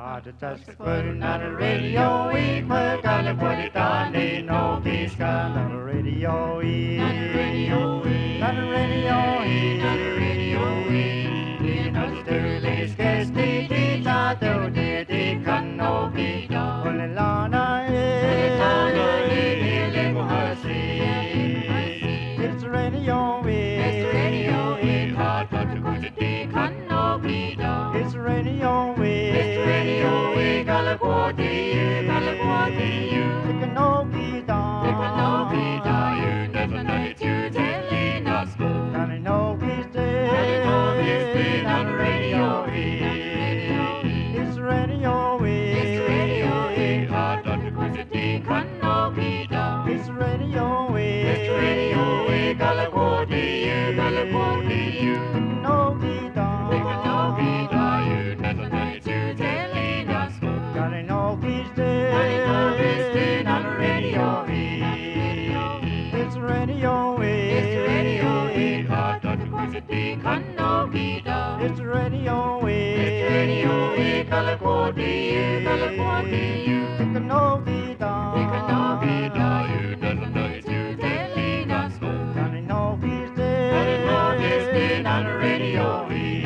The touch putting on the radio, we put on the put it on, they know peace on the radio, on the radio, on the radio, on the radio, we know the early sketch, they did not do, they can no be done. Only Lana, it's the radio, it's the radio, hard but the good, they can no be done. It's the radio, California, it can no be done. It can no be done. You never know it, you telling us go. And I know he's dead. On the radio, it's the radio, it's the radio, hard on the good, it can no be done. It's the radio, it's the radio, California, it can no be done. It can no be done. You never know it, you telling us go. And I know he's dead. On the radio, it's the radio, it's the radio, hard on the good, it can no be done. It's the radio, California, it can no be done. It can no be done. You never know it, you telling us go. And I know he's dead. And I know he's dead on the radio.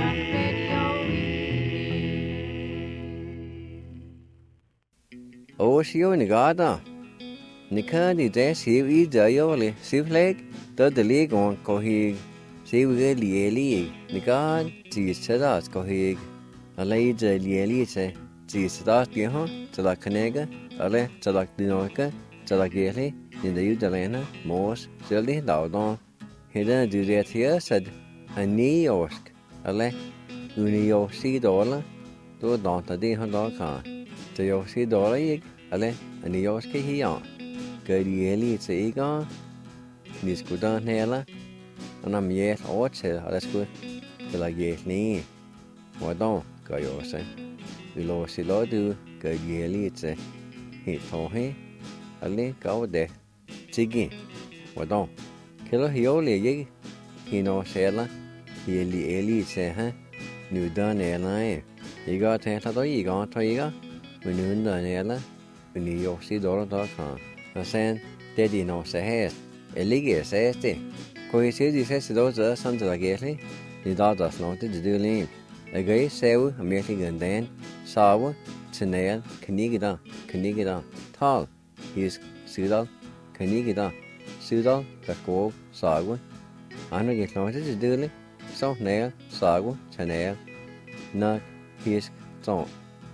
Siêu này gõ đó, Nika đi ra siêu ý giờ yo le siêu flag, đó để lấy con có hi siêu cái lieli, Nika chỉ sẽ đó có hi, lấy giờ lieli sẽ chỉ sẽ đó kia ha, cho là khnega, ale cho là dinoka, cho là kia le, nhìn thấy giờ này na, mos, sẽ lấy đào đó, hiện nay đi ra thiệt sẽ anh New York, ale, New York xí đó là, tôi đón ta đi hơn đó cả, New York xí đó là ale New York cái hi à, cái lieli sẽ có, nis kuda nela, anam ye ot sẽ là sku, sẽ là ye ni, mà đó cái yo sẽ, lo sẽ lo du cái lieli sẽ, hi thô he, ale cao de, chigi, mà đó, cái lo hiểu liền vậy, hi nó sẽ là, lieli sẽ ha, new done nela, ý có thể thay đổi ý có thôi ý có, mình new done nela. New York City đó cả, và sen để đi nó sẽ hết, cái sẽ thế, coi sẽ đi sẽ đó giờ sang giờ cái này, đi đó đó nó thì đi lên, cái sale American gần đến, sau Chanel, cái đó, thal, is sưu đó, cái đó, cái cổ sau, anh ấy nó thì đi lên, sau này sau Chanel, nó his chọn,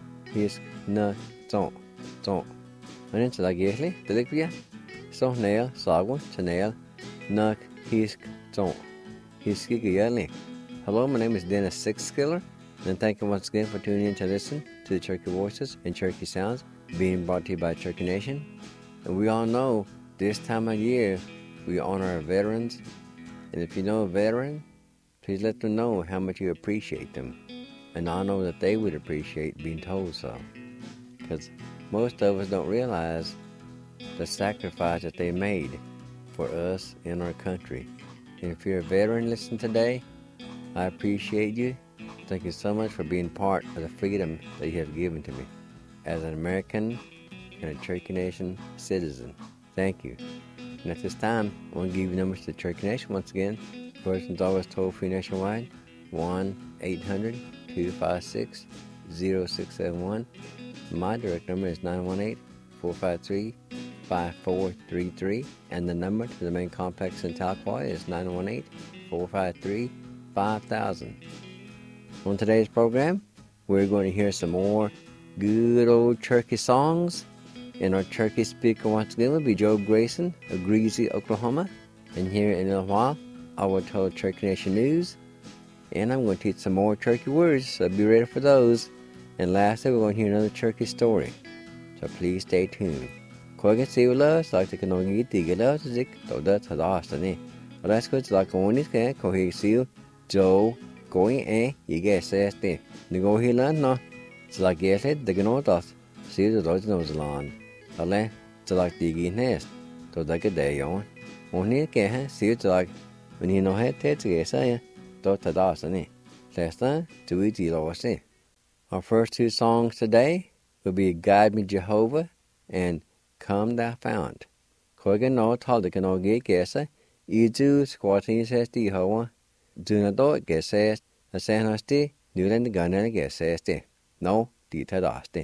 anh sẽ là gì đấy, được chưa? Sau này sau Chanel, nó his chọn, his cái gì đấy. Hello, my name is Dennis Sixskiller, and thank you once again for tuning in to listen to the Cherokee Voices and Cherokee Sounds being brought to you by Cherokee Nation. And we all know this time of year we honor our veterans, and if you know a veteran, please let them know how much you appreciate them. And I know that they would appreciate being told so, because most of us don't realize the sacrifice that they made for us in our country. And if you're a veteran listening today, I appreciate you. Thank you so much for being part of the freedom that you have given to me as an American and a Cherokee Nation citizen. Thank you. And at this time, I want to give you numbers to the Cherokee Nation once again. Person's always toll-free nationwide, 1-800-256-0671. My direct number is 918-453-5433, and the number to the main complex in Tahlequah is 918-453-5000. On today's program, we're going to hear some more good old Cherokee songs, and our Cherokee speaker once again will be Joe Grayson of Greasy, Oklahoma. And here in a little while, I will tell Cherokee Nation news, and I'm going to teach some more Cherokee words, so be ready for those. And lastly, we're going to hear another Cherokee story, so please stay tuned. Quay cái siêu lỡ, so I can only get the lỡ to zik, so that's a lost in it. But that's good, so I can only get quay siêu Joe going you get says the go here land no, so I get it, the gno does, see the dodge nose lawn. Ale, so like the gin nest, so like a day on. Only get see it like when you know head to get say, dot a doss in it. Last time, to eat the lower say. Our first two songs today will be Guide Me Jehovah and Come Thou Fount. Koigan no taldigan o ge gesa, idu squatting says the hoa, do not do gesest, a sanasti, Newland gun and gesest. No, dita daste.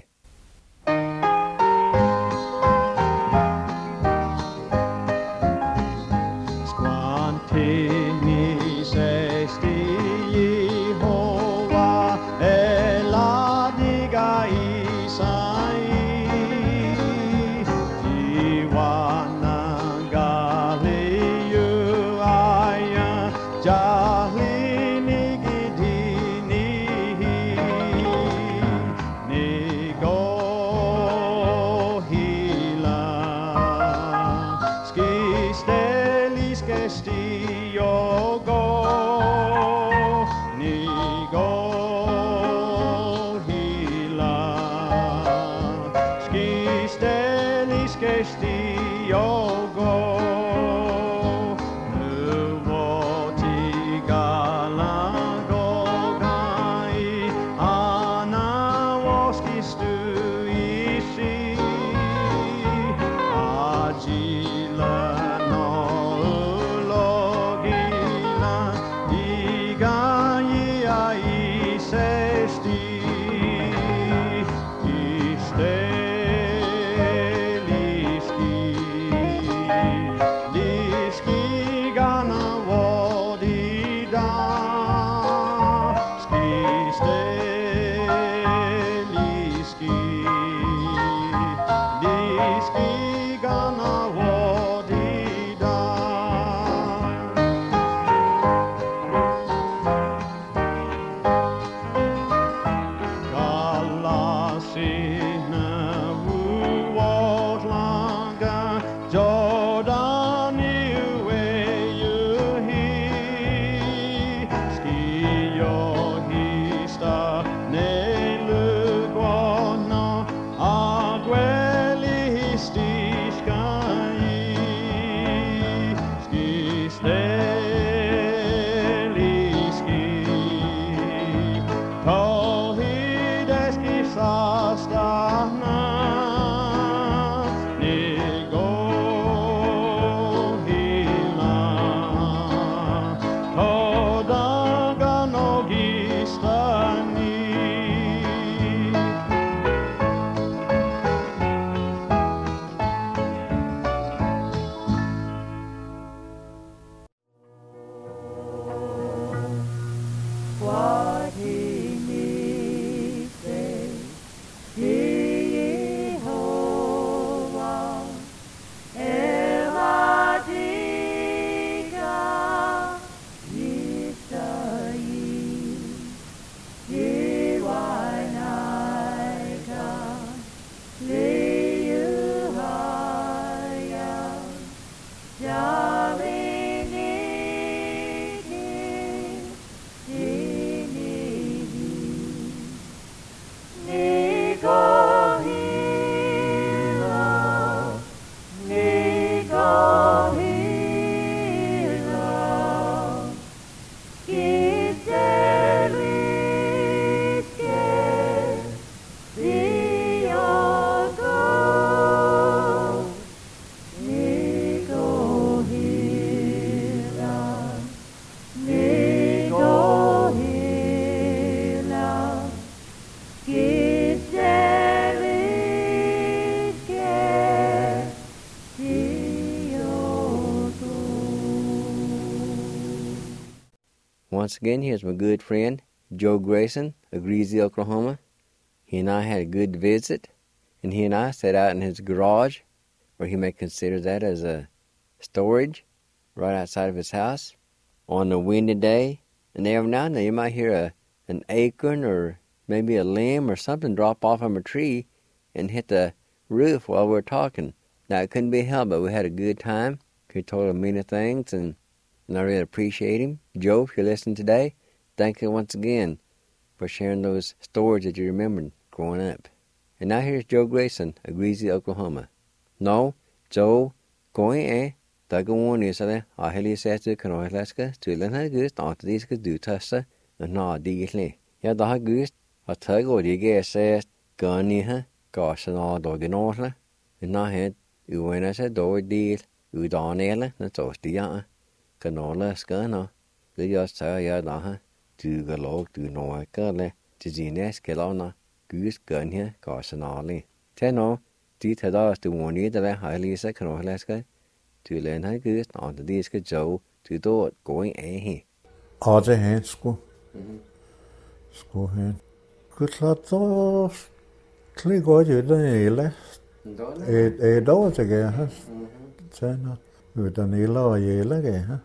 Once again, here's my good friend, Joe Grayson of Greasy, Oklahoma. He and I had a good visit, and he and I sat out in his garage, or he may consider that as a storage, right outside of his house, on a windy day. And every now and then you might hear an acorn or maybe a limb or something drop off from a tree and hit the roof while we're talking. Now, it couldn't be helped, but we had a good time. He told him many things, and I really appreciate him. Joe, if you're listening today, thank you once again for sharing those stories that you remembered growing up. And now here's Joe Grayson of Greasy, Oklahoma. No, Joe, going Tagawan is a Aheli says to Kanoilaska to Lena Gust after these could do Tussa and not digitally. Yeah, the Gust Og tager de ikke så gønne her, går så når du ikke når det. Når han uener sig dog del, uddannet, når du stiger. Kan nåle skønner. Det er også tager jeg der her. Du kan lov, du når ikke det. Til dine skælder, Guds gønne her, går så nærlig. Til nå, de tager der også du må nyde det, har lige så kan du læske. Du lærer her Gud, når det skal jo, du dog gå ind af her. Og det han skulle han. Kunne klart så lige godt i den hele. Et år til det her. Tænder. Utan hele og hele det her.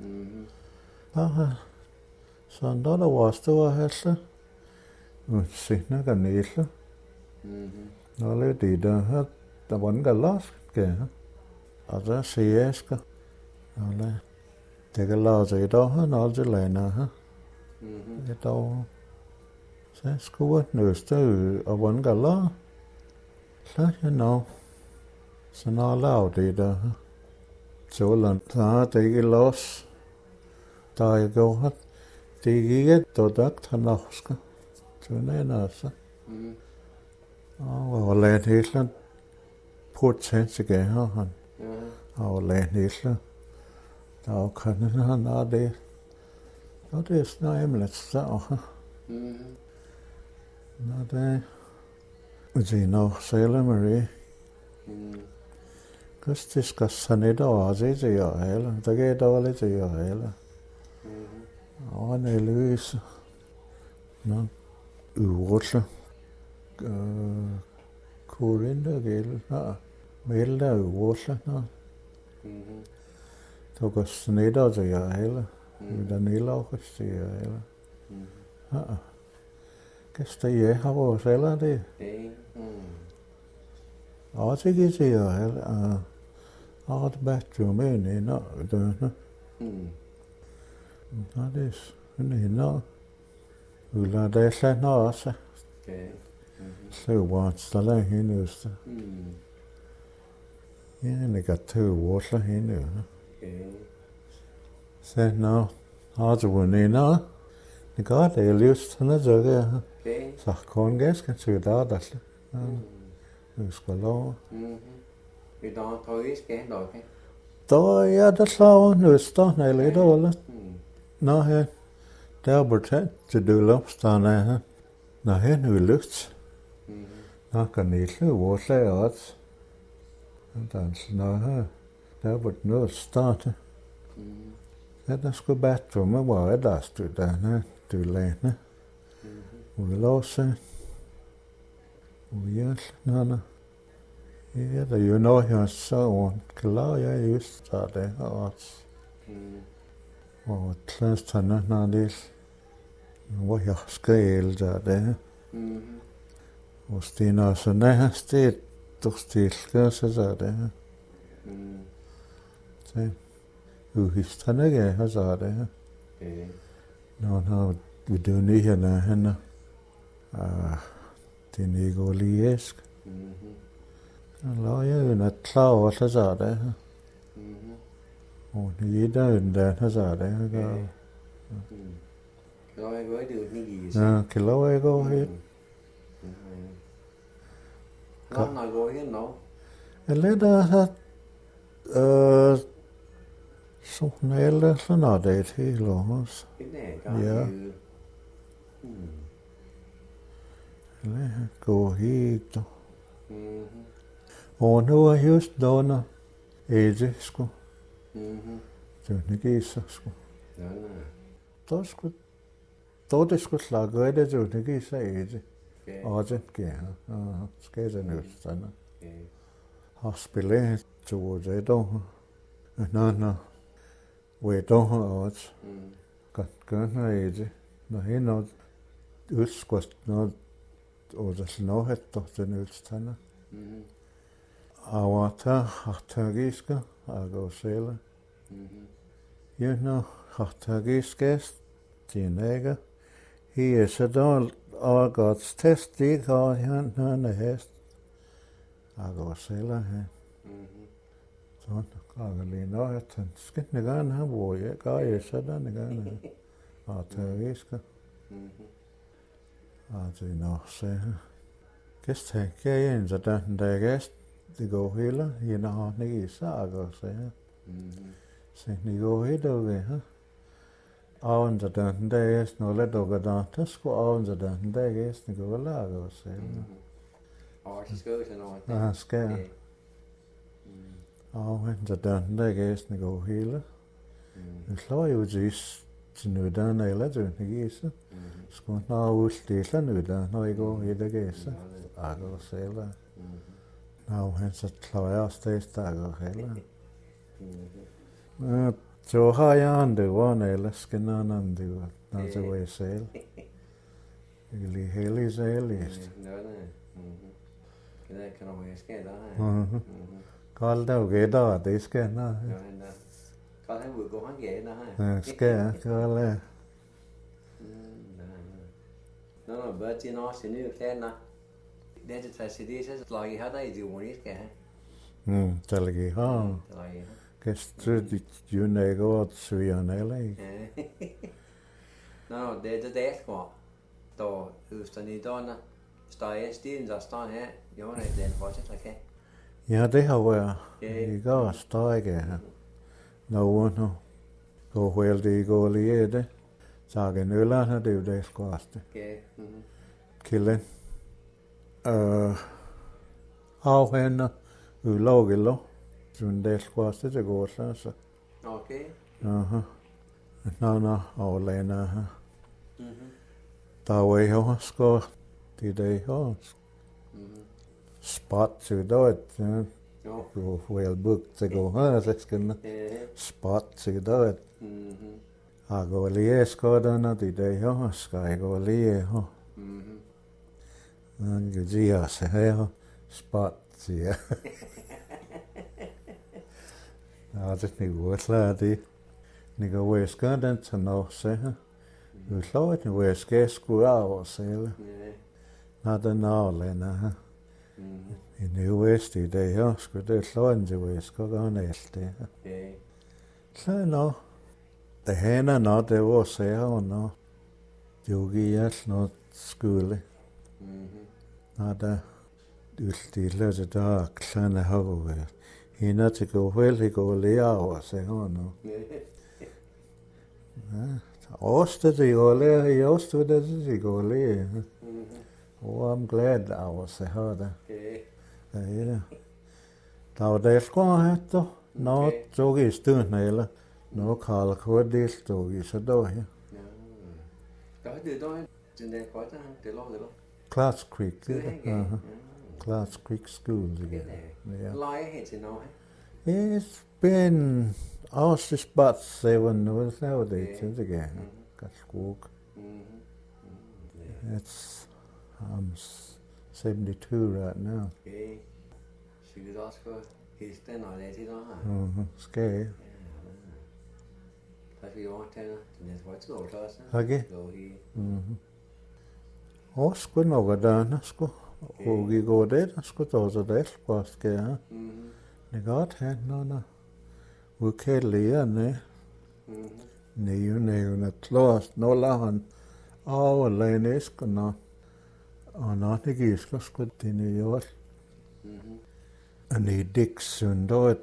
Sådan der var stor hæsle. Og senere kan næsle. Nå lidt i det her. Der var en galas det her. Og der siger jeg skal. Det kan lade sig i dag her, når det lander her. Et år. Så skulle jeg nøste ud og vunde galer. Så jeg nå. Så når jeg lavede det der her. Så langt har det ikke los. Der jeg går her. Det er ikke dødt han norske. Så den er så. Og lade helt land. Prøv til her han. Og lade helt land. Der kan han have det. Og det er snart emlet så. Nå det. Og det er nok selv Marie. Hvis det skal sådan et år, så er det jo heller. Der kan jeg dårligt til jo heller. Og han er løs. Nå. Urotle. Korinter gælder. Nå. Melder urotle. Nå. Så går snetter til jer heller. Der nedlages til jer heller. Ja. Kan jeg har vores heller det? Og det kan til jer heller. Og det bare til mig en og døgnet. Ja, det er sådan en og. Ulla, det er slet noget også. Så var det stadig hende øster. Ja, det kan tage vores hende. Så nå, har du vundet en og. Det gør det, jeg lyst til at gøre her. Så kun ganske til der der slet. Du skal love. I dag tror jeg skal nok. Der er der slaver nøster, når jeg lidt over. Nå her, der er betændt til dølopstanden af her. Nå her nu er lyst. Nå kan I ikke vores lag også. Der er sådan her. Der er betændt noget starte. Ja, der skulle bare til mig, hvor er der stødt der her. Dølane. Og vi lov sig. Og vi er sådan. Ja, der er jo noget her, så klar jeg just så det her også. Og klænsterne, når det hvor jeg skrev der det. Og stener så nær sted, du stilker så der det. Så uhisterne gav her så det. Når han vi døde ned her, når han det er Nikoliesk. Så lavede jeg jo noget klar over, så så det her. Og det er der jo den der, så det her. Kan jeg gå i det ud Ja, kan lov jeg gå helt. Nå, når jeg går igen nå. Jeg lidt der så sådan eller sådan noget det et helt år også. Ja. Eller gå helt. Og nu er just dårner Ede sgu. Det er ikke så sgu. Der det skulle slakke af det, det er ikke så Ede. Og det gerne. Og skal det nødstander. Har spillet to det dog. Nå. Hvor dog også. Godt gøre Ede. Når han noget udskust noget. Og det er noget hætter til nødstander. Og der har tagiske og gå selv. Jeg har tagiske stinægge. Her så der og godt test det har han hest. Og gå selv her. Så kan lige noget at skal ikke gerne have hvor jeg gør jeg så der gerne. Og tagiske. det nok se. Gæst her, gæjen, så der gæst, det går hele, hende har ikke i sager, se. Se, det går hele, okay, ha? Aven, så der gæst, når lidt dukker der, der skulle aven, så der gæst, det går lager, se. Og så skal jeg noget. Ja, skal. Aven, så der gæst, det går hele. Det slår jo til nødden, eller det ikke så. Skulle nå udstille nødden, når jeg går i det gæse. Ager selv. Nå, han så slår jeg også det stakker heller. Så har jeg andre vågne, eller skal nogen andre vågne, når det var jeg selv. Jeg lige heldig selv. Nå, det kan du være ske der. Kold der gætter, det skal nå. Kold han vil gå han gæt der. Skal, kold er. Nå, bare til når sin nye klæder. Det er til sig det, så slår I her der i det ugen, I skal have. Så lægger jeg her. Gæster, de jønner ikke over til svigerne, eller ikke? Nå, det er det der går. Da østern i dørene, står jeg stilen, der står her. Jo, det er en fortsat, kan. Ja, det har været. I går står ikke her. Nå, nu. Går vel det i går lige det. Tager en øl, det er jo det skårste. Kilden. Afhænder. Ulovligt. Sådan det skårste, det går så. Okay. Aha. Nå, overlænder her. Der var jo skåret. Det er det her. Spot til det. Du får vel bukt til at gå her, så skal man spot til det. Jeg går lige skårterne, det er det her. Skal jeg gå lige her. Man kan sige også her. Spot til jer. Ja, det er ikke godt, det. Jeg går væsker den til noget, så her. Du slår et væsker, skulle af og sæle. Når den aflænder her. I Nordvest i dag her, skulle det slå en til væsker, og gøre næste her. Så nå. Det hænder når det var sære, når det giver os noget skole. Når der udstiller det der klane havet. Hende til gå vel, det går lige over, sære nu. Årsted, det går lige, i Årsted, det går lige. Og I'm glad over, sære der. Ja, det. Der var det skår her, da. Nå, tog i stunden, eller? Nå, Karl Kort, det stod i så der her. Ja, det er der, den der godt, det lå det. Clarks Creek, det er. Clarks Creek School, det er. Leger her til nu, It's been almost about 7 years nowadays, det er. Gaskrug. I'm 72 right now. Okay. Så det er også godt. Hilsen og lidt i dag. Skal jeg? Der skal vi overtage, den er godt til at også. Okay. Og sgu nok der, sgu. Og i går det, der skulle der så det, skal jeg. Det er godt her, når udkælligerne. Nævne klart, når lader han overlæne æskerne. Og når det gik, skulle det nye år. Og det er Dixon, der er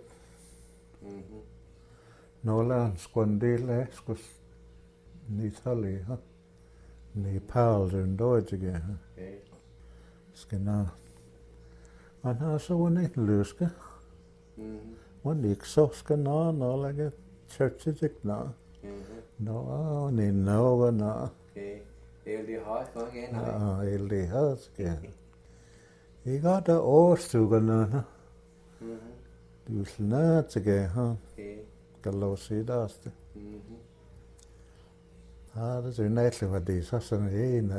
når lader han skulle en del af, skulle Nitalie her. Nepal, der er det ikke her. Skal nå. Og han har så en ikke løske. Og ikke så skal nå, når der er churches ikke nå. Nå, det er noget, nå. Det har jeg for igen. Ja, det har jeg skal. I går der årstykkerne. Du er snart til her. Skal lov se det også. Ja, det er nætligt, hvad det er så sådan en.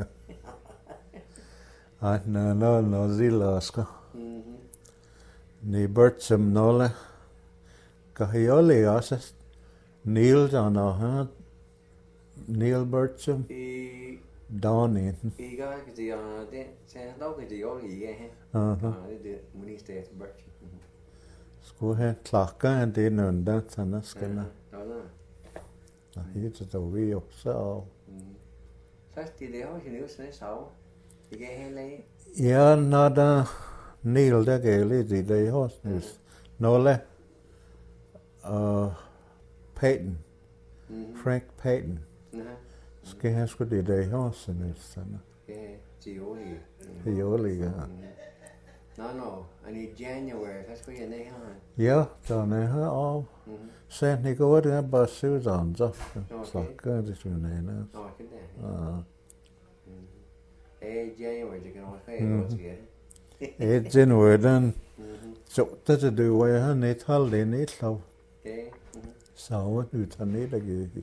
Ej, nå, zilasker. Ni Bertram nolle. Kan I alle også? Neil der når han. Neil Bertram. Donnie. I gør ikke det, og det er nok det jo lige her. Det er minister Bertram. Skulle have klakker han det nogen der, sådan skal der. Og helt så vi jo så. Først det har jo ikke sådan så. Ja, nada Neil der gale det hos Nolle Payton. Frank Payton. Skal han sgu det hos sådan. Tioli, ja. No, and in January, that's where you're there. Ja, dan her og sen I går der bare Susan så gør det sådan en. Oh, I can January, you can all say it. January den så det du var han et halv det net så. Så ud han net der gik.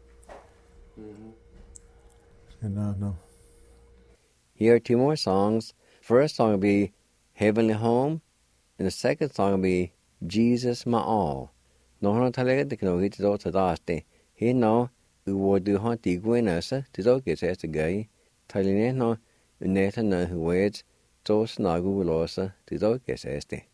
No. Here are two more songs. First song will be Heavenly Home, and the second song will be Jesus My All. No han talega de kno git do tadaste. He no u du han di gwenasa de do get as gay. Taline no neta na who words to snagu losa de do get as de.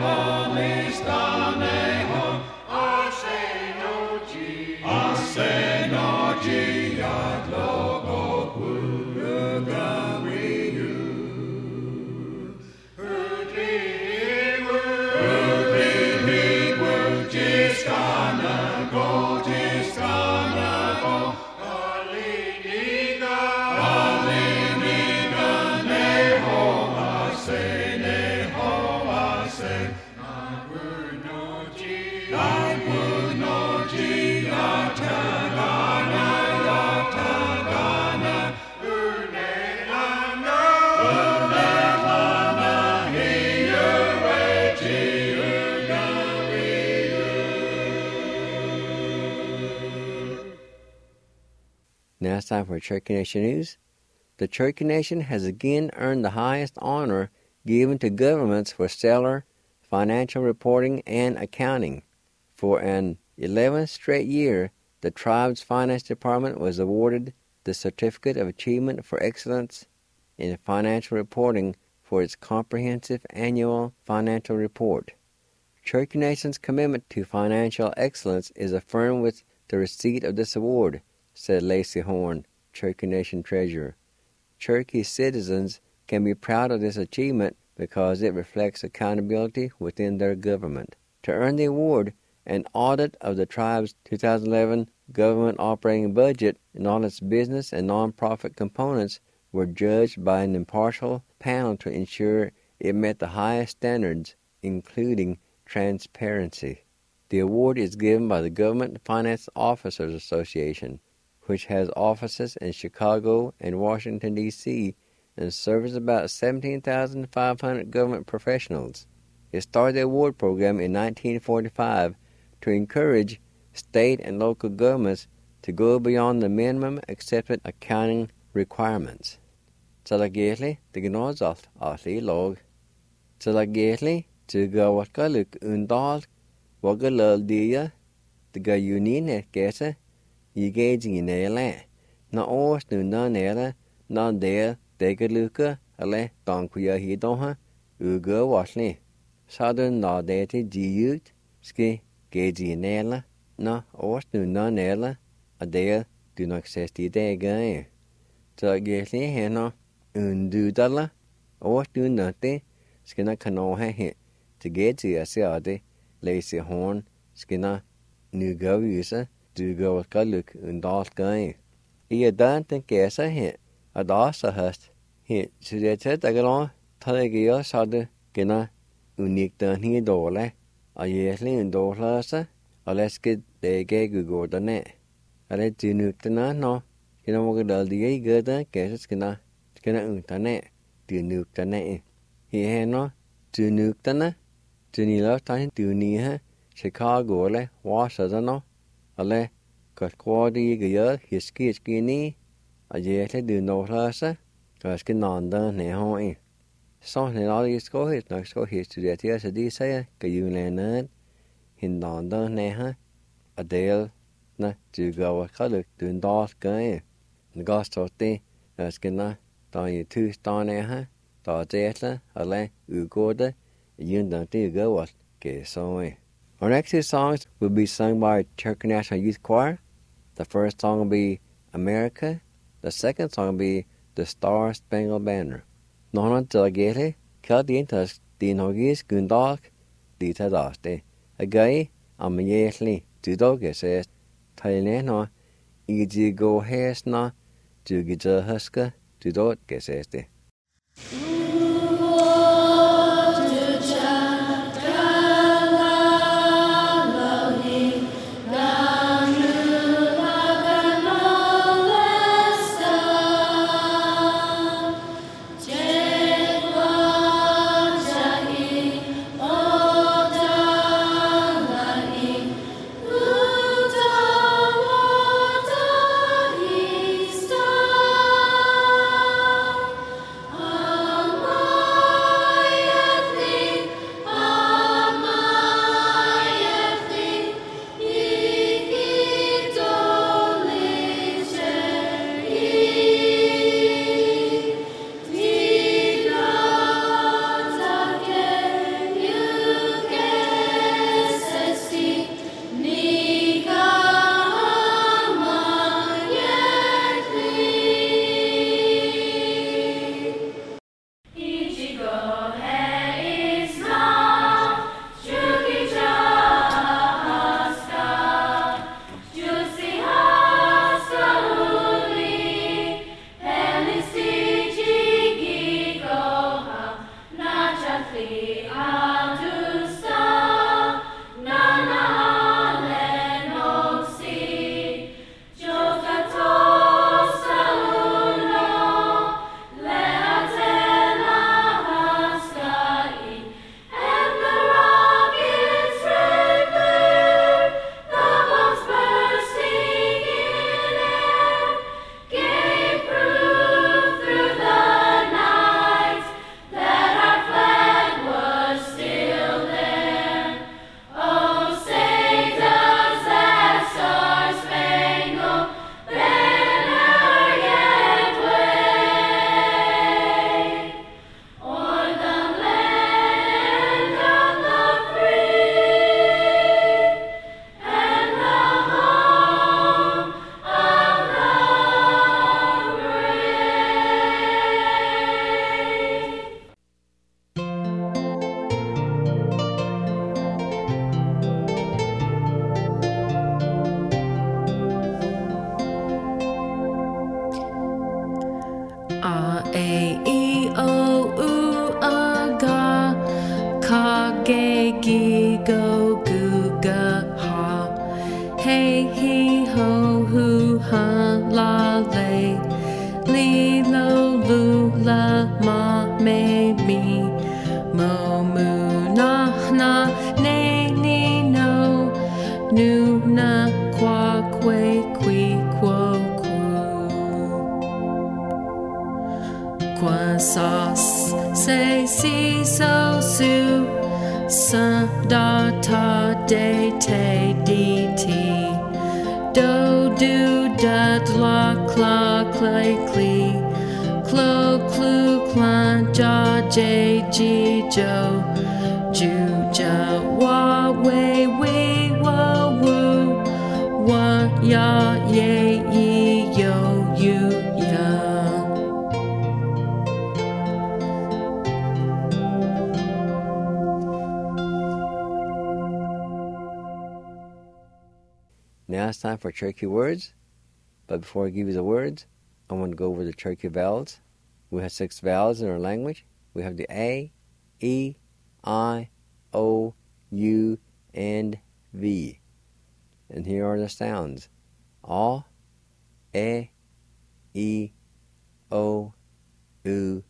Say Now it's time for Cherokee Nation News. The Cherokee Nation has again earned the highest honor given to governments for stellar financial reporting and accounting. For an 11th straight year, the tribe's finance department was awarded the Certificate of Achievement for Excellence in Financial Reporting for its comprehensive annual financial report. Cherokee Nation's commitment to financial excellence is affirmed with the receipt of this award, said Lacey Horn, Cherokee Nation Treasurer. Cherokee citizens can be proud of this achievement because it reflects accountability within their government. To earn the award, an audit of the tribe's 2011 government operating budget and all its business and nonprofit components were judged by an impartial panel to ensure it met the highest standards, including transparency. The award is given by the Government Finance Officers Association, which has offices in Chicago and Washington, D.C., and serves about 17,500 government professionals. It started the award program in 1945 to encourage state and local governments to go beyond the minimum accepted accounting requirements. Tsalagétli the gnozalt atli log. Tsalagétli to go watkaluk undal wagalal dia the gayunin kesa yigaging nela na os nu na nela na de degaluka ale donkuya hidonha uga wasli southern na deti jiyut ski gaji nela na os nu na nela adea do not access the day guy. Tsalagétli hena undudala os do nothing skina kanoha hit to get to asiade Lacey Horn skina nugavisa to go kaluk undal guy. Ia dante kesa hit adasa hast hit sudetet agalon talagia sade gina unik dan hi dole a yesli undolasa aleske dege gugordane ale tinutana no kina mogadal die gada kesa skina untane tinutane hi heno tinutana tinila tain tuniha Chicago le wasada ale katkwadi gaya hiski a yesli du nolasa kaske nanda ne hoi so ne all is go hit next go hit to that yes di say kayulenan hindanda ne ha adel na to go kaluk du ndal guy the gostote askena ta you two stane ha ta jetla ale ugoda yunda to go what ke so. Our next two songs will be sung by Cherokee National Youth Choir. The first song will be America. The second song will be The Star Spangled Banner. Nona Tsalagétli, Kaldientas, Dinogis, Gundalk, Dita Daste. A guy, Amayesli, Tudoga says, Taineno, Iji go Hesna, Tugija Huska, Tudot Geseste. Oh hun la le li lo lu la ma me mi mo mu na na ne ni no nu na qua que qui quo qua sauce say si so su sa da ta de te di ti do do da la cla clay clee clo clu clan ja j g jo ju ja wa we wa woo wa ya ye yi yo you ya. Now it's time for Cherokee words. But before I give you the words, I want to go over the Cherokee vowels. We have 6 vowels in our language. We have the A, E, I, O, U, and V. And here are the sounds. A, E, O, U,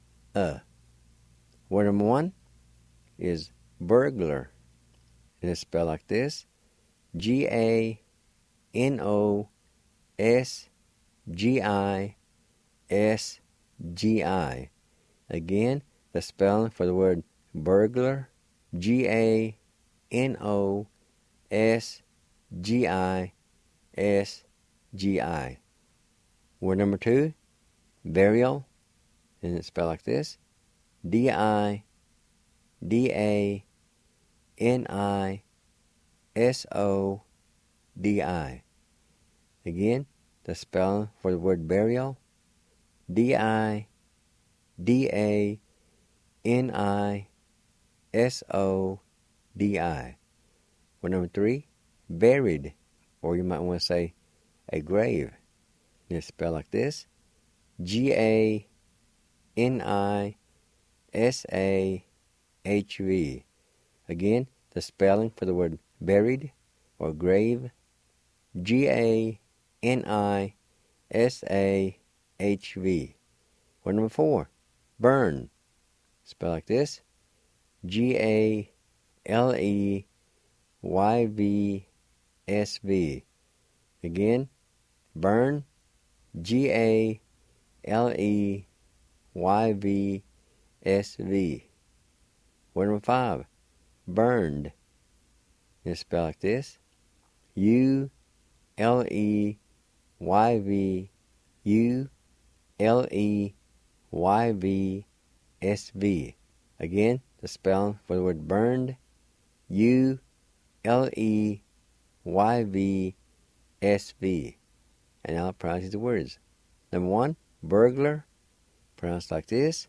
Word number 1 is burglar. And it's spelled like this. G-A-N-O-S-G-I-S-G-I. Again, the spelling for the word burglar, G-A-N-O-S-G-I-S-G-I. Word number 2, burial, and it's spelled like this. D-I-D-A-N-I-S-O-D-I. Again, the spelling for the word burial, D-I-D-A-N-I-S-O-D-I. Word number 3, buried, or you might want to say a grave. And it's spelled like this. G-A-N-I-S-A-H-V. Again, the spelling for the word buried or grave, G-A-N-I-S-A-H-V. Word number 4, burn. Spelled like this. G-A-L-E-Y-V-S-V. Again, burn, G-A-L-E-Y-V-S-V. Word number 5, burned. It's spelled like this. U-L-E-Y-V-U-L-E-Y-V-S-V. Again, the spelling for the word burned, U-L-E-Y-V-S-V. And now I'll pronounce the words. Number 1, burglar, pronounced like this.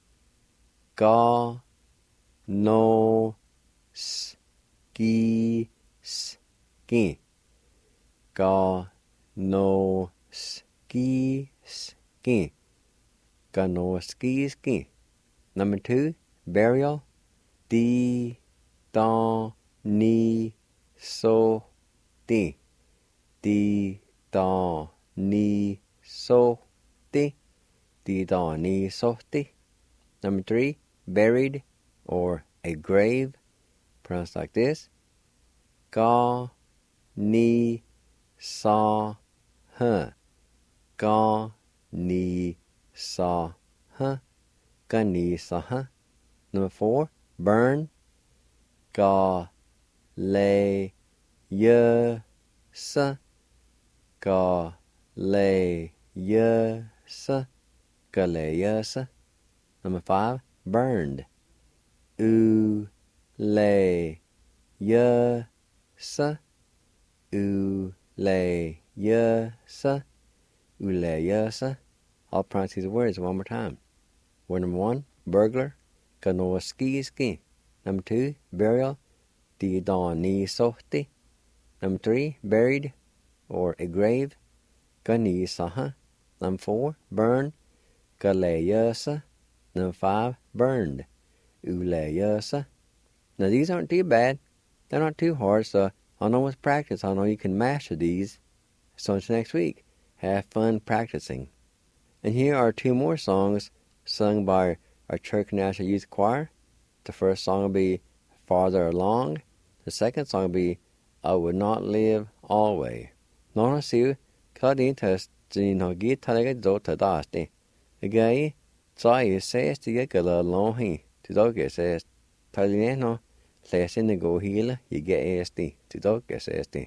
Ga-no-ski-ski. Ga-no-ski-ski. Ga-no-ski-ski. Number 2, burial. Di-da-ni-so-ti. Di-da-ni-so-ti. Di-da-ni-so-ti. Number 3, buried or a grave, pronounced like this. Ga-ni-sa-huh. Ga-ni-sa-huh. Ga-ni-sa-huh. Number 4, burn. Ga-le-ya-sa. Ga-le-ya-sa. Ga-le-ya-sa. Number 5, burned. U-le-ya-sa. U-le-ya-sa. U-le-ya-sa. I'll pronounce these words one more time. Word number 1, burglar. Ga-no-ski-ski. Number 2, burial. Di-da-ni-so-ti. Number 3, buried or a grave. Ga-ni-sa-huh. Number 4, burn. Ga-le-ya-sa. Number 5, burned. U-le-ya-sa. Now these aren't too bad. They're not too hard, so I know with practice I know you can master these. So until next week, have fun practicing. And here are 2 more songs sung by our Church National Youth Choir. The first song will be Farther Along. The second song will be I Would Not Live Always. Nó siêu, có đến thời trình họ ghi thay cái dấu thời đó đi. Cái cho ý sẽ cái là long hình, thì đó cái sẽ thời này nó sẽ sinh được go hila, ý cái đi, thì đó cái sẽ đi.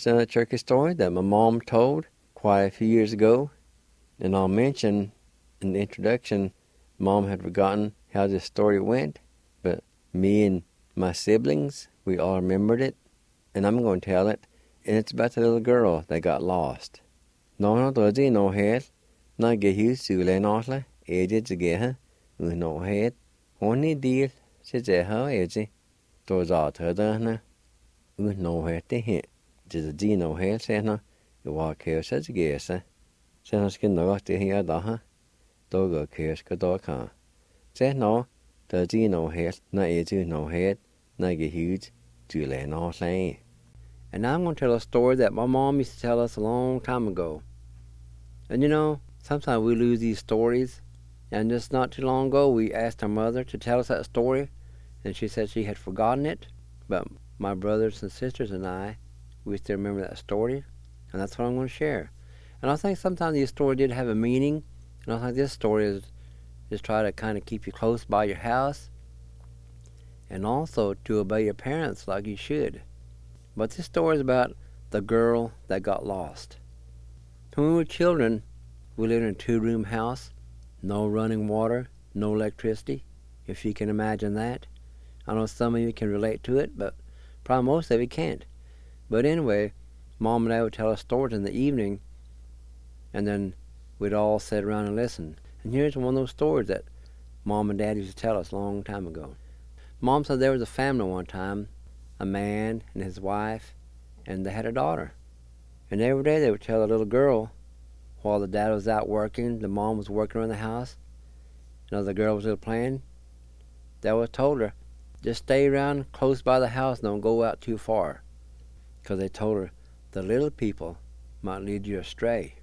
It's a turkey story that my mom told quite a few years ago. And I'll mention in the introduction, Mom had forgotten how this story went, but me and my siblings, we all remembered it, and I'm going to tell it. And it's about the little girl that got lost. No dozi no head, na gehu sule notla, edge together, no head. Only deal, says how edgy. Those are the no head to hit. Just a D no head, say no, you walk here, says a guess. Say no skin no to hear the dog a curse go dog car. Say no, the D no head, na edge no head, na gehu to lay no lane. And now I'm going to tell a story that my mom used to tell us a long time ago. And you know, sometimes we lose these stories. And just not too long ago, we asked our mother to tell us that story. And she said she had forgotten it. But my brothers and sisters and I, we still remember that story. And that's what I'm going to share. And I think sometimes these stories did have a meaning. And I think this story is just try to kind of keep you close by your house. And also to obey your parents like you should. But this story is about the girl that got lost. When we were children, we lived in a 2-room house, no running water, no electricity, if you can imagine that. I know some of you can relate to it, but probably most of you can't. But anyway, Mom and Dad would tell us stories in the evening, and then we'd all sit around and listen. And here's one of those stories that Mom and Dad used to tell us a long time ago. Mom said there was a family one time, a man and his wife, and they had a daughter. And every day they would tell the little girl, while the dad was out working, the mom was working around the house, and the girl was still playing, they would told her, just stay around close by the house, don't go out too far. Because they told her, the little people might lead you astray,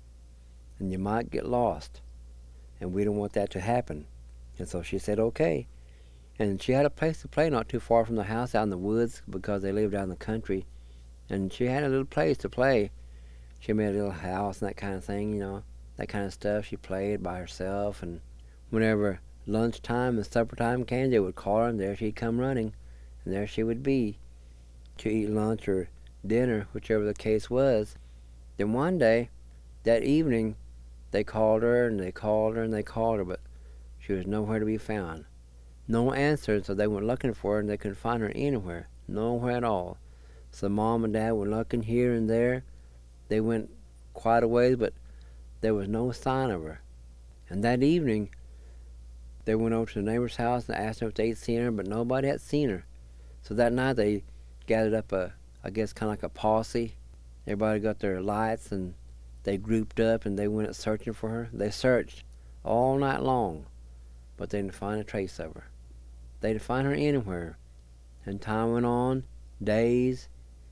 and you might get lost, and we don't want that to happen. And so she said, okay. And she had a place to play not too far from the house, out in the woods, because they lived out in the country. And she had a little place to play. She made a little house and that kind of thing, you know, that kind of stuff. She played by herself, and whenever lunchtime and supper time came, they would call her, and there she'd come running, and there she would be to eat lunch or dinner, whichever the case was. Then one day, that evening, they called her, and they called her, and they called her, but she was nowhere to be found. No answer, so they went looking for her, and they couldn't find her anywhere, nowhere at all. So Mom and Dad were looking here and there. They went quite a ways, but there was no sign of her. And that evening, they went over to the neighbor's house and asked them if they'd seen her, but nobody had seen her. So that night they gathered up I guess kind of like a posse. Everybody got their lights, and they grouped up, and they went searching for her. They searched all night long, but they didn't find a trace of her. They didn't find her anywhere. And time went on, days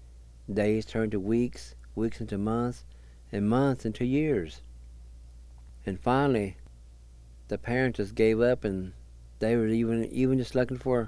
turned to weeks, weeks into months, and months into years. And finally, the parents just gave up, and they were even just looking for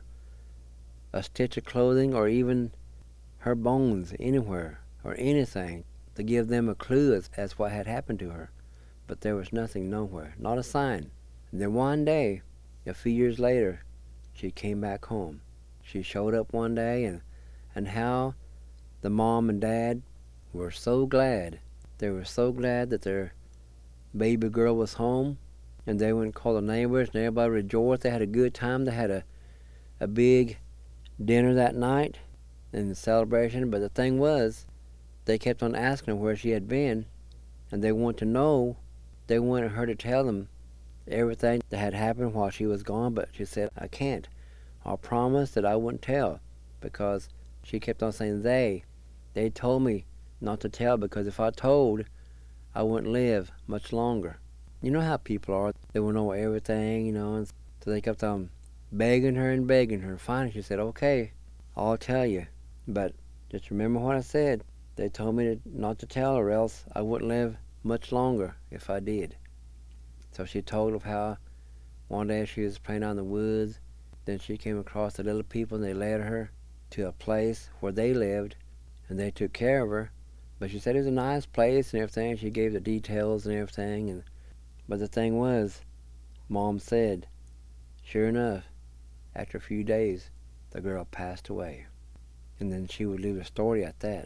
a stitch of clothing or even her bones anywhere or anything to give them a clue as what had happened to her. But there was nothing nowhere, not a sign. And then one day, a few years later, she came back home. She showed up one day, and how the mom and dad were so glad. They were so glad that their baby girl was home, and they went and called the neighbors, and everybody rejoiced. They had a good time. They had a big dinner that night in the celebration. But the thing was, they kept on asking her where she had been, and they wanted to know. They wanted her to tell them everything that had happened while she was gone, but she said, I can't. I promised that I wouldn't tell, because she kept on saying they told me not to tell, because if I told, I wouldn't live much longer. You know how people are. They will know everything, you know, and so they kept on begging her. And finally she said, okay, I'll tell you, but just remember what I said. They told me not to tell, or else I wouldn't live much longer if I did. So she told of how one day she was playing out in the woods. Then she came across the little people, and they led her to a place where they lived, and they took care of her. But she said it was a nice place and everything. She gave the details and everything. But the thing was, Mom said, sure enough, after a few days, the girl passed away. And then she would leave the story at that.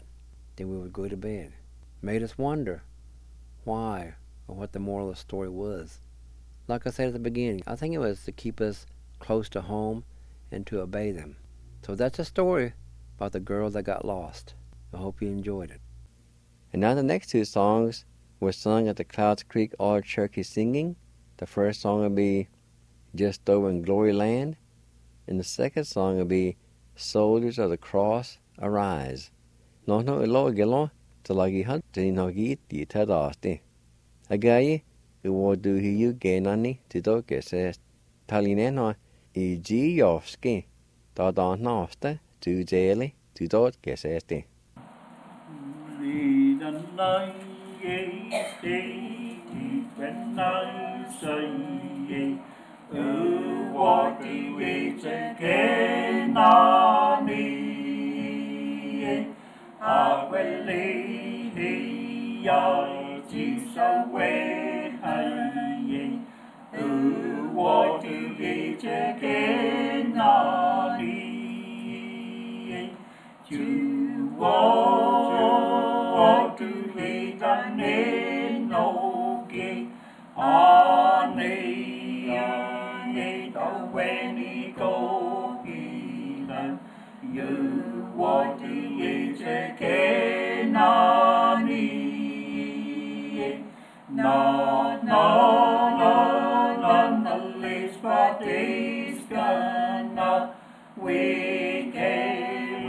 then we would go to bed. Made us wonder why or what the moral of the story was. Like I said at the beginning, I think it was to keep us close to home and to obey them. So that's a story about the girl that got lost. I hope you enjoyed it. And now the next two songs were sung at the Clouds Creek All Cherokee Singing. The first song will be Just Over in Glory Land, and the second song will be Soldiers of the Cross Arise. No ilo gelo talagi hunt tinogit di tadasti. Agaye uwodu hiu genani tidoke says talineno I Giovski Dodonnosta to daily to dot gesesti. Lead a night, when I say, what do we again? I will lead the Jesus away. What do we again? You walk to me, the no gate, when he go in, you walk to me, again, no, the least for this gonna we can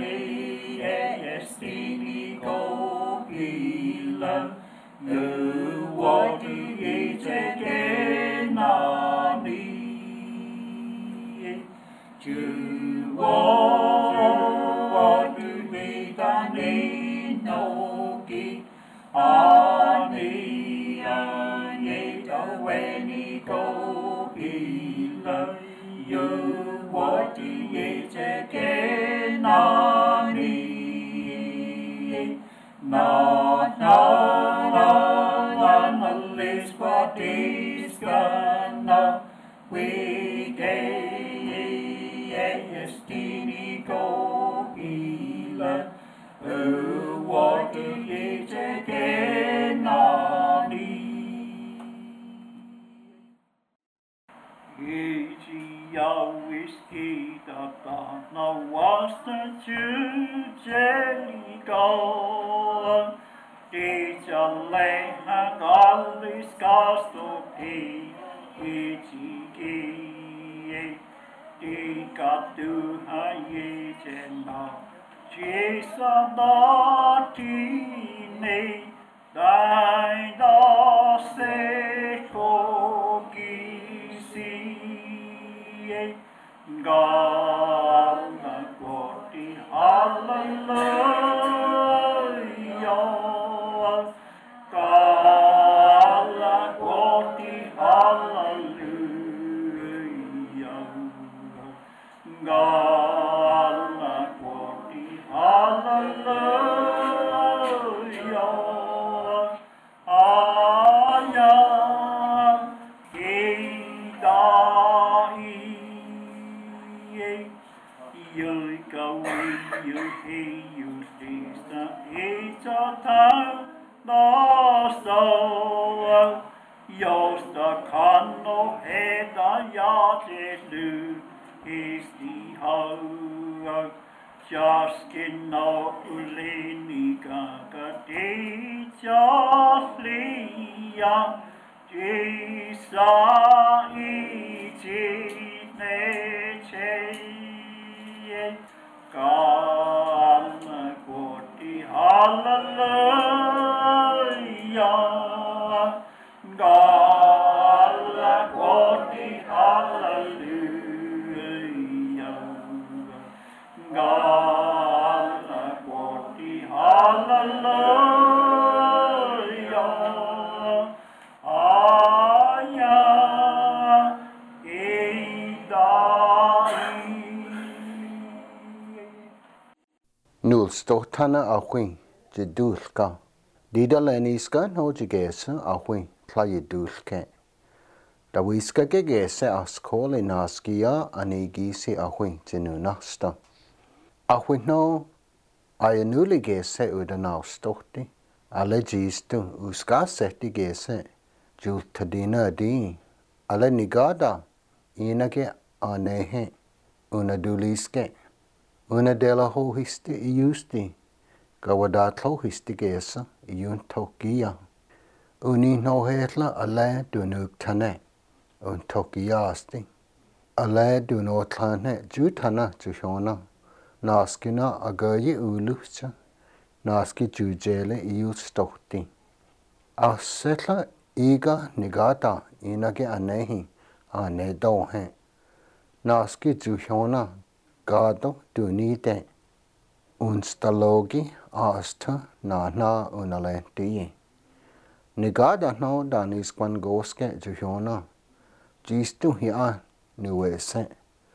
destiny go below. You want to eat again, you want to be done in no key, when he go below. You want to eat again, no, least for this gonna we destiny go below. What to eat again, whiskey the no was the jelly go. Did you lay a golly scars to pay? Did God do her agenda? Jesus not in me, thy say God the glory, hallelujah. God the glory, hallelujah. God the glory, hallelujah. You go, you hear, you see, it's a time, the soul. Josta kan nog heta ja till nu, is the hour. Jaskin och ulinika gati jaslia, jisa iti neche. Gamma Goti, hallelujah. Gamma Goti, hallelujah. Gamma Goti, hallelujah. Aya, Nul stotana awin je dulka. Dida leniska no jegesa awin klaye dulke. Da wiska gegese askole naskia anigisi awin tinu nasta. Awin no Aya nuli gese udanau stohti. Ale jistu uska seti gese. Jul tadina di. Ale nigada. Inage anehe. Una duliske. Una dela ho histi iusti. Gawadatlo histi gesa. Iun tokia. Uni no hetla ale dunuk tane. Un tokiasti. Ale duno tlane jutana juhona. Naskina agayi ulucha. Naski jujele iu stohti. Asetla iga nigata inage anehi ane dohe. Naski juhona gado dunite. Unstalogi asta na unalenti. Nigada no danis kwan goske juhona. Jistu hiya nuwese.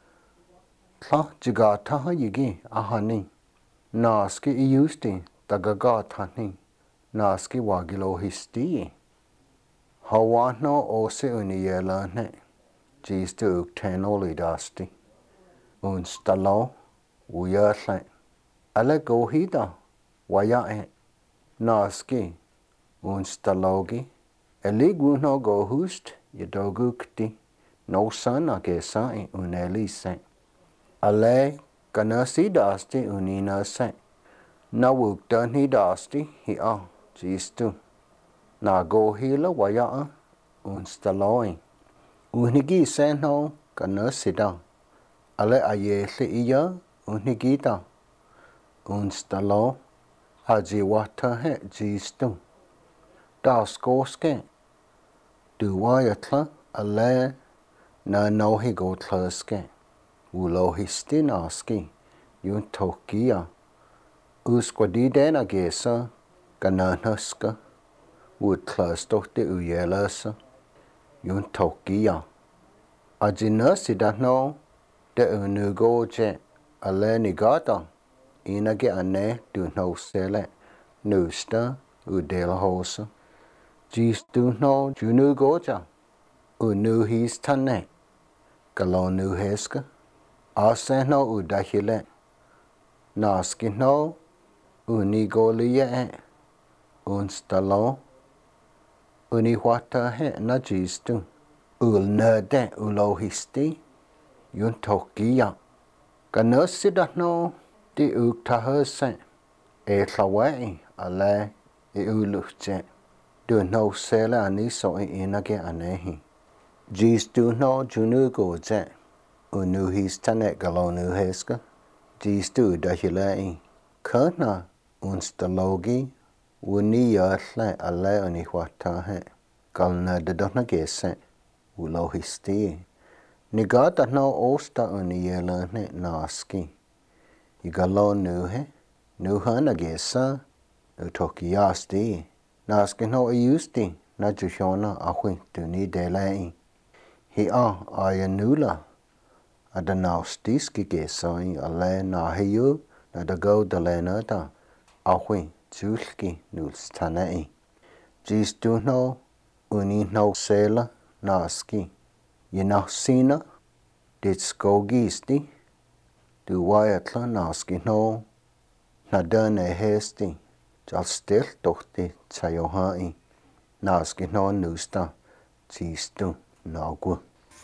Tla jigata yigi ahani. Naski iusti tagagatani. Naski wagilo histi. Hawano ose uniyelane. Jistu uktenoli dasti. Unstalo uyerle. Ale gohida wayae. Naski unstalogi. Eligu no gohust yadogukti. No sana gesai unelise. Ale kanasi dasti uninase. Na wukdani dasti hi'a jistu. Na gohila waya'a unstaloi. Unigi seno kanasida. Ale ayele iya unigida. Unstalo hajiwata he jistu. Das goske. Duwayatla ale na nohi go tlaske. Ulohisti naski. Yun tokia. Usquadidena gesa. Gananaska. Utlastohti uyelasa. Yun tokia. Ajinasida no. De unugoje. Ale nigata. Inage ane du no sele. Nusta udelhosa. Jistu no junugoja. Unuhis tane. Galonu heska. Ase no udahile. Naski no unigolie. Unstalo. Uniwata he na jistu. Ulnede ulohisti. Yun tokia. Ganasida no di uktahase. E tlawai ale uluche. Du no sele aniso inage anehi. Jistu no junugoje. Unuhis tane galonu heska. Jistu dahilei. Kana unstalogi. Uniyasle ale uniwatahe. Galna dedona gese. Ulohisti. Nigata no osta uniyelane naski. Igalo nuhe. Nuhana gesa. Utokiasti. Naski no iusti. Na juhona ahui duni delei. Hi'a ayanula. Adanaustiski gesai ale nahiyu na dago dalenata. Ahui julki nulstanei. Jistu no uni no sela naski. Yinasina ditskogisti. Duwayatla naski no. Nadane hesti. Jalstil tohti tsayohai. Naski no nusta. Jistu nagu.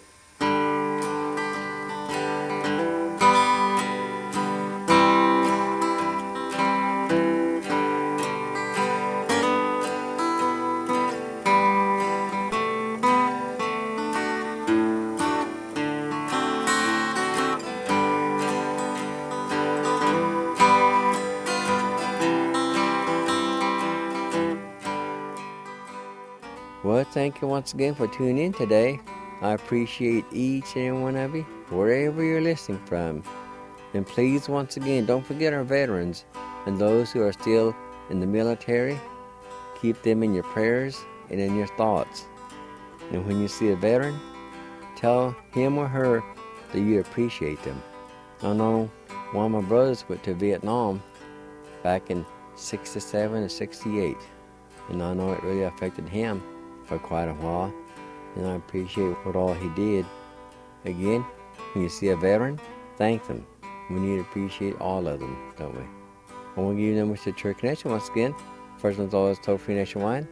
Well, thank you once again for tuning in today. I appreciate each and every one of you, wherever you're listening from. And please, once again, don't forget our veterans and those who are still in the military. Keep them in your prayers and in your thoughts. And when you see a veteran, tell him or her that you appreciate them. I know one of my brothers went to Vietnam back in 67 and 68. And I know it really affected him for quite a while, and I appreciate what all he did. Again, when you see a veteran, thank them. We need to appreciate all of them, don't we? I want to give you numbers to Church Connection once again. First one's always toll-free nationwide,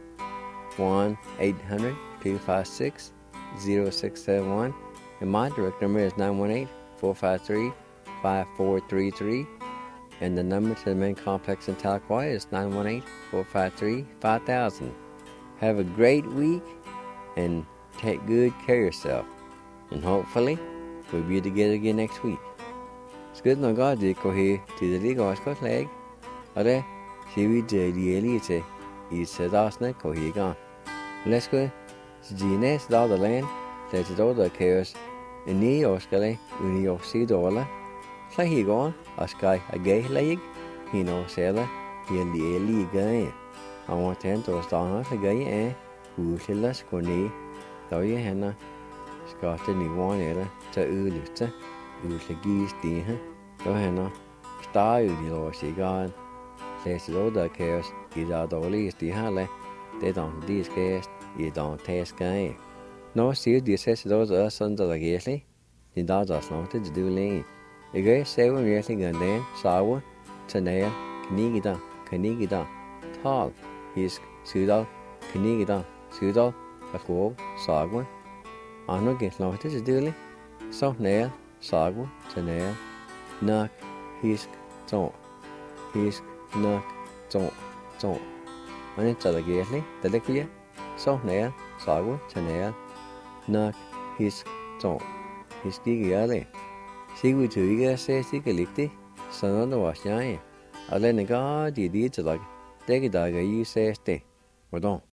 1-800-256-0671. And my direct number is 918-453-5433. And the number to the main complex in Tahlequah is 918-453-5000. Have a great week and take good care of yourself. And hopefully, we'll be together again next week. Skød når godt det går her til det ligger også godt lag. Og det ser vi til de lige til i sædasene går her i gang. Lad os gå til de næste dag der land. Lad til dog der kaos. En nye år skal jeg uden i år se dårlig. Så her går og skal jeg gære lag. Hende år sætter her lige gære. Og hvor tændt og stående så gære af. Udstillers går ned. Dog jeg hænder. Skal til niveauerne eller til udlyste. Udlægge stiger. Dog hænder. Start ud i år sigaren. Læs det dog der kaos. I der dårlige stiger. Det er de skæst. I der tasker af. Når siger de sætter dog der sådan der gæslig. De der der snart det du længe. Jeg gør selv virkelig gerne sauer. Tænder. Knigida. Tal. Hisk. Sydal. Knigida. Sydal. Akov. Sagwa. Andre gæst snart det du længe. Så nær. Sagwa. Tænder. Nak. Hisk. Tå. Hisk. Nak. Tå. Og det der gæslig. Det ligger vi. Så nær. Sagwa. Tænder. Nak. Hisk. Tå. Hisk ikke gør det. Sigur du ikke at se sikkert ligge, sådan der var jeg. Og længe gør de lige til dig. Det kan der ikke sige det. Hvordan?